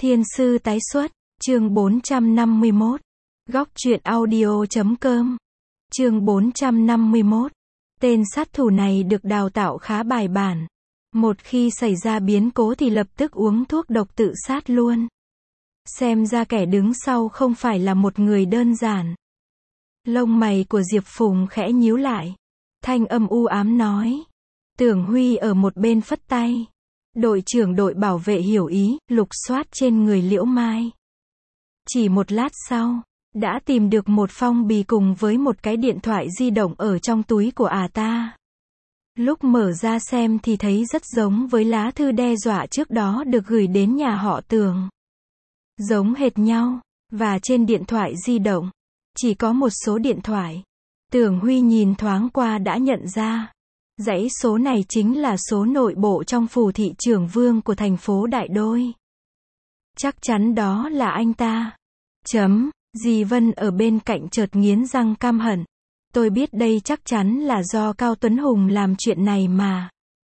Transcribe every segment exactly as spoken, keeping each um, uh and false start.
Thiên sư tái xuất, chương bốn trăm năm mươi mốt. Góc truyện audio chấm com. Chương bốn trăm năm mươi mốt. Tên sát thủ này được đào tạo khá bài bản. Một khi xảy ra biến cố thì lập tức uống thuốc độc tự sát luôn. Xem ra kẻ đứng sau không phải là một người đơn giản. Lông mày của Diệp Phùng khẽ nhíu lại. Thanh âm u ám nói. Tưởng Huy ở một bên phất tay. Đội trưởng đội bảo vệ hiểu ý, lục soát trên người Liễu Mai. Chỉ một lát sau, đã tìm được một phong bì cùng với một cái điện thoại di động ở trong túi của ả ta. Lúc mở ra xem thì thấy rất giống với lá thư đe dọa trước đó được gửi đến nhà họ Tưởng. Giống hệt nhau, và trên điện thoại di động, chỉ có một số điện thoại. Tưởng Huy nhìn thoáng qua đã nhận ra. Dãy số này chính là số nội bộ trong phủ thị trưởng Vương của thành phố Đại Đôi. Chắc chắn đó là anh ta. Chấm, dì Vân ở bên cạnh chợt nghiến răng căm hận. Tôi biết đây chắc chắn là do Cao Tuấn Hùng làm chuyện này mà.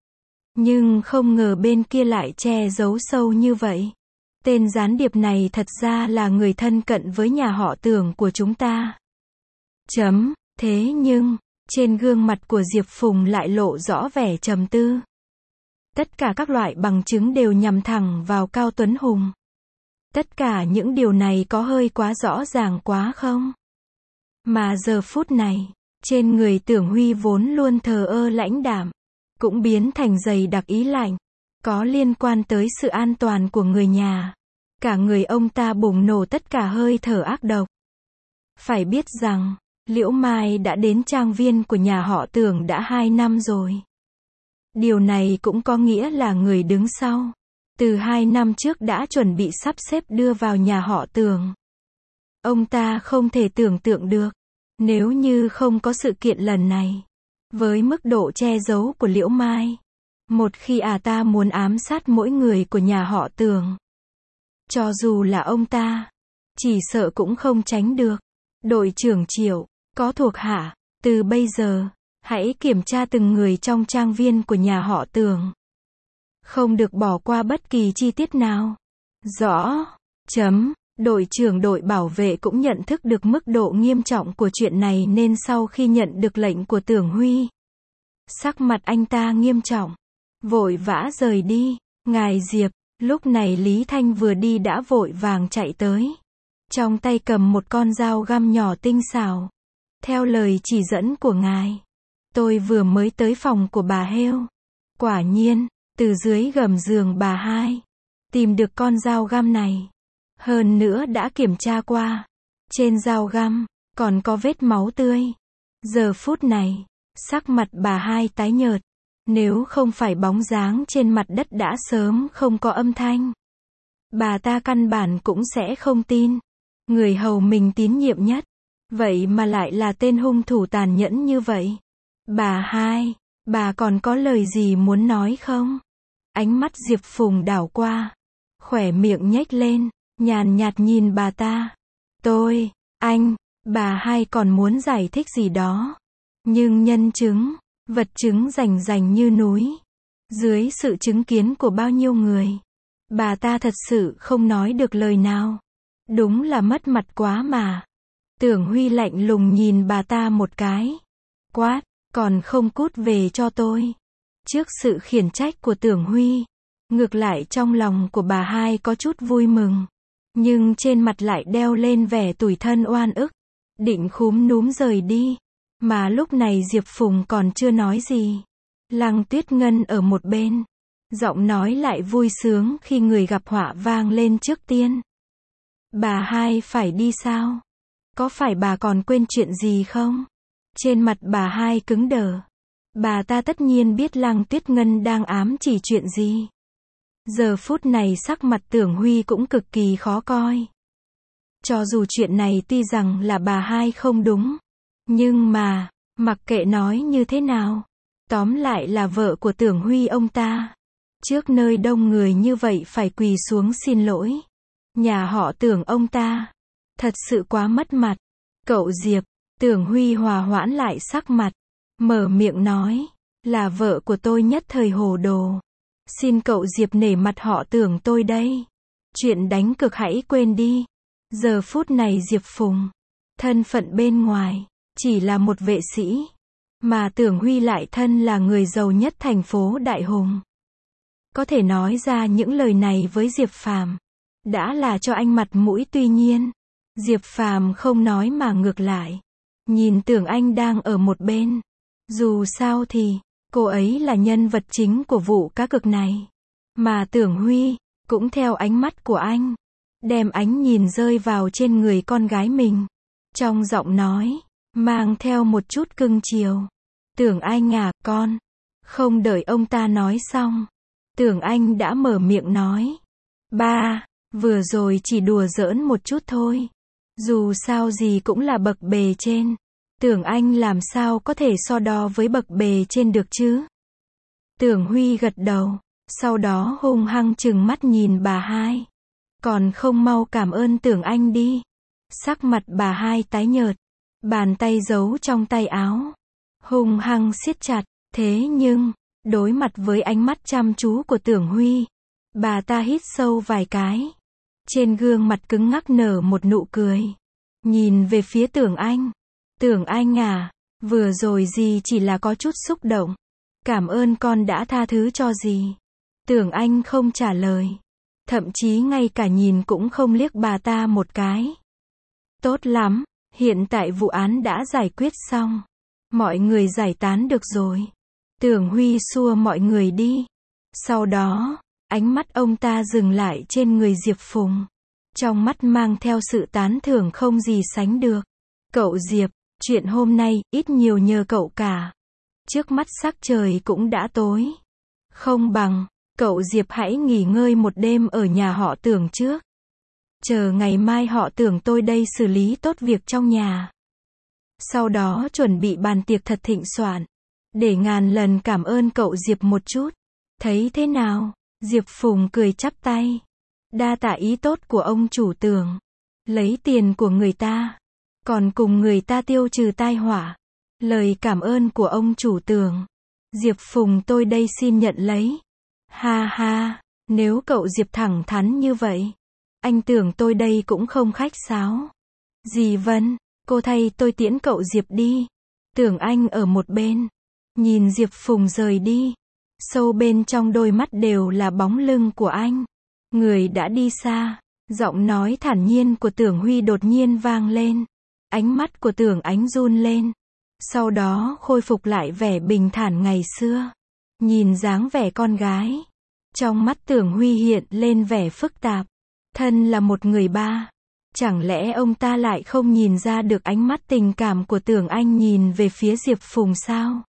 Nhưng không ngờ bên kia lại che giấu sâu như vậy. Tên gián điệp này thật ra là người thân cận với nhà họ Tưởng của chúng ta. Chấm, thế nhưng, trên gương mặt của Diệp Phùng lại lộ rõ vẻ trầm tư. Tất cả các loại bằng chứng đều nhằm thẳng vào Cao Tuấn Hùng. Tất cả những điều này có hơi quá rõ ràng quá không? Mà giờ phút này, trên người Tưởng Huy vốn luôn thờ ơ lãnh đạm, cũng biến thành dày đặc ý lạnh. Có liên quan tới sự an toàn của người nhà. Cả người ông ta bùng nổ tất cả hơi thở ác độc. Phải biết rằng, Liễu Mai đã đến trang viên của nhà họ Tưởng đã hai năm rồi. Điều này cũng có nghĩa là người đứng sau, từ hai năm trước đã chuẩn bị sắp xếp đưa vào nhà họ Tưởng. Ông ta không thể tưởng tượng được, nếu như không có sự kiện lần này, với mức độ che giấu của Liễu Mai, một khi ả ta muốn ám sát mỗi người của nhà họ Tưởng, cho dù là ông ta, chỉ sợ cũng không tránh được. Đội trưởng Triệu, có thuộc hạ, từ bây giờ, hãy kiểm tra từng người trong trang viên của nhà họ Tưởng. Không được bỏ qua bất kỳ chi tiết nào. Rõ. Chấm. Đội trưởng đội bảo vệ cũng nhận thức được mức độ nghiêm trọng của chuyện này nên sau khi nhận được lệnh của Tưởng Huy, sắc mặt anh ta nghiêm trọng, vội vã rời đi. Ngài Diệp, lúc này Lý Thanh vừa đi đã vội vàng chạy tới. Trong tay cầm một con dao găm nhỏ tinh xảo. Theo lời chỉ dẫn của ngài, tôi vừa mới tới phòng của bà Hêu. Quả nhiên, từ dưới gầm giường bà hai, tìm được con dao găm này. Hơn nữa đã kiểm tra qua. Trên dao găm, còn có vết máu tươi. Giờ phút này, sắc mặt bà hai tái nhợt. Nếu không phải bóng dáng trên mặt đất đã sớm không có âm thanh, bà ta căn bản cũng sẽ không tin. Người hầu mình tín nhiệm nhất, vậy mà lại là tên hung thủ tàn nhẫn như vậy. Bà hai, bà còn có lời gì muốn nói không? Ánh mắt Diệp Phùng đảo qua, khỏe miệng nhếch lên, nhàn nhạt nhìn bà ta. Tôi, anh, bà hai còn muốn giải thích gì đó. Nhưng nhân chứng, vật chứng rành rành như núi. Dưới sự chứng kiến của bao nhiêu người, bà ta thật sự không nói được lời nào. Đúng là mất mặt quá mà. Tưởng Huy lạnh lùng nhìn bà ta một cái. Quát, còn không cút về cho tôi. Trước sự khiển trách của Tưởng Huy, ngược lại trong lòng của bà hai có chút vui mừng. Nhưng trên mặt lại đeo lên vẻ tủi thân oan ức. Định khúm núm rời đi. Mà lúc này Diệp Phùng còn chưa nói gì. Lăng Tuyết Ngân ở một bên. Giọng nói lại vui sướng khi người gặp họa vang lên trước tiên. Bà hai phải đi sao? Có phải bà còn quên chuyện gì không? Trên mặt bà hai cứng đờ. Bà ta tất nhiên biết Lăng Tuyết Ngân đang ám chỉ chuyện gì. Giờ phút này sắc mặt Tưởng Huy cũng cực kỳ khó coi. Cho dù chuyện này tuy rằng là bà hai không đúng, nhưng mà, mặc kệ nói như thế nào, tóm lại là vợ của Tưởng Huy ông ta. Trước nơi đông người như vậy phải quỳ xuống xin lỗi. Nhà họ Tưởng ông ta, thật sự quá mất mặt. Cậu Diệp, Tưởng Huy hòa hoãn lại sắc mặt, mở miệng nói, là vợ của tôi nhất thời hồ đồ. Xin cậu Diệp nể mặt họ Tưởng tôi đây. Chuyện đánh cược hãy quên đi. Giờ phút này Diệp Phùng, thân phận bên ngoài, chỉ là một vệ sĩ. Mà Tưởng Huy lại thân là người giàu nhất thành phố Đại Hùng. Có thể nói ra những lời này với Diệp Phàm, đã là cho anh mặt mũi, tuy nhiên, Diệp Phàm không nói mà ngược lại. Nhìn Tưởng Anh đang ở một bên. Dù sao thì, cô ấy là nhân vật chính của vụ cá cược này. Mà Tưởng Huy, cũng theo ánh mắt của anh, đem ánh nhìn rơi vào trên người con gái mình. Trong giọng nói, mang theo một chút cưng chiều. Tưởng Anh à, con. Không đợi ông ta nói xong, Tưởng Anh đã mở miệng nói. Ba, vừa rồi chỉ đùa giỡn một chút thôi. Dù sao gì cũng là bậc bề trên. Tưởng Anh làm sao có thể so đo với bậc bề trên được chứ? Tưởng Huy gật đầu, sau đó hung hăng trừng mắt nhìn bà hai. Còn không mau cảm ơn Tưởng Anh đi. Sắc mặt bà hai tái nhợt, bàn tay giấu trong tay áo, hung hăng siết chặt. Thế nhưng, đối mặt với ánh mắt chăm chú của Tưởng Huy, bà ta hít sâu vài cái. Trên gương mặt cứng ngắc nở một nụ cười. Nhìn về phía Tưởng Anh. Tưởng Anh à, vừa rồi dì chỉ là có chút xúc động. Cảm ơn con đã tha thứ cho dì. Tưởng Anh không trả lời. Thậm chí ngay cả nhìn cũng không liếc bà ta một cái. Tốt lắm, hiện tại vụ án đã giải quyết xong. Mọi người giải tán được rồi. Tưởng Huy xua mọi người đi. Sau đó, ánh mắt ông ta dừng lại trên người Diệp Phùng. Trong mắt mang theo sự tán thưởng không gì sánh được. Cậu Diệp, chuyện hôm nay, ít nhiều nhờ cậu cả. Trước mắt sắc trời cũng đã tối. Không bằng, cậu Diệp hãy nghỉ ngơi một đêm ở nhà họ Tưởng trước. Chờ ngày mai họ Tưởng tôi đây xử lý tốt việc trong nhà. Sau đó chuẩn bị bàn tiệc thật thịnh soạn. Để ngàn lần cảm ơn cậu Diệp một chút. Thấy thế nào? Diệp Phùng cười chắp tay. Đa tạ ý tốt của ông chủ Tưởng. Lấy tiền của người ta, còn cùng người ta tiêu trừ tai họa. Lời cảm ơn của ông chủ Tưởng, Diệp Phùng tôi đây xin nhận lấy. Ha ha, nếu cậu Diệp thẳng thắn như vậy, anh Tưởng tôi đây cũng không khách sáo. Dì Vân, cô thay tôi tiễn cậu Diệp đi. Tưởng Anh ở một bên, nhìn Diệp Phùng rời đi. Sâu bên trong đôi mắt đều là bóng lưng của anh. Người đã đi xa. Giọng nói thản nhiên của Tưởng Huy đột nhiên vang lên. Ánh mắt của Tưởng Ánh run lên. Sau đó khôi phục lại vẻ bình thản ngày xưa. Nhìn dáng vẻ con gái. Trong mắt Tưởng Huy hiện lên vẻ phức tạp. Thân là một người ba. Chẳng lẽ ông ta lại không nhìn ra được ánh mắt tình cảm của Tưởng Anh nhìn về phía Diệp Phùng sao?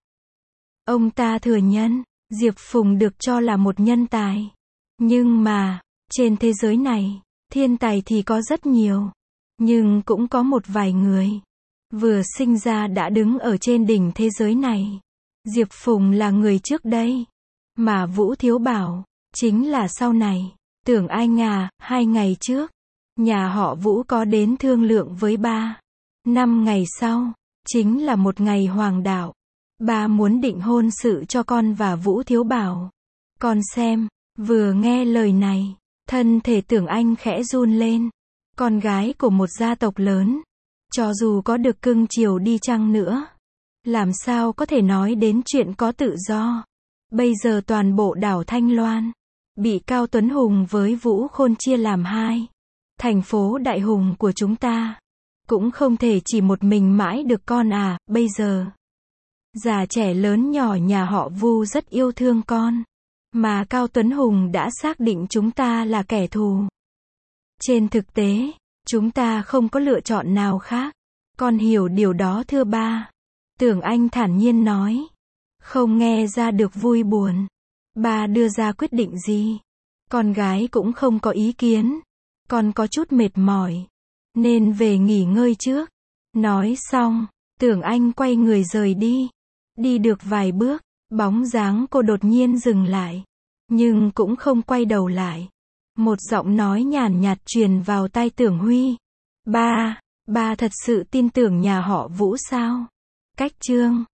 Ông ta thừa nhận, Diệp Phùng được cho là một nhân tài. Nhưng mà, trên thế giới này, thiên tài thì có rất nhiều. Nhưng cũng có một vài người vừa sinh ra đã đứng ở trên đỉnh thế giới này. Diệp Phùng là người trước đây. Mà Vũ Thiếu Bảo, chính là sau này. Tưởng Anh à, hai ngày trước, nhà họ Vũ có đến thương lượng với ba. Năm ngày sau, chính là một ngày hoàng đạo. Ba muốn định hôn sự cho con và Vũ Thiếu Bảo. Con xem, vừa nghe lời này, thân thể Tưởng Anh khẽ run lên. Con gái của một gia tộc lớn, cho dù có được cưng chiều đi chăng nữa, làm sao có thể nói đến chuyện có tự do. Bây giờ toàn bộ đảo Thanh Loan bị Cao Tuấn Hùng với Vũ Khôn chia làm hai. Thành phố Đại Hùng của chúng ta cũng không thể chỉ một mình mãi được con à. Bây giờ già trẻ lớn nhỏ nhà họ Vu rất yêu thương con, mà Cao Tuấn Hùng đã xác định chúng ta là kẻ thù. Trên thực tế, chúng ta không có lựa chọn nào khác. Con hiểu điều đó thưa ba. Tưởng Anh thản nhiên nói. Không nghe ra được vui buồn. Ba đưa ra quyết định gì? Con gái cũng không có ý kiến. Con có chút mệt mỏi, nên về nghỉ ngơi trước. Nói xong, Tưởng Anh quay người rời đi. Đi được vài bước, bóng dáng cô đột nhiên dừng lại. Nhưng cũng không quay đầu lại. Một giọng nói nhàn nhạt truyền vào tai Tưởng Huy. Ba, ba thật sự tin tưởng nhà họ Vũ sao? Cách chương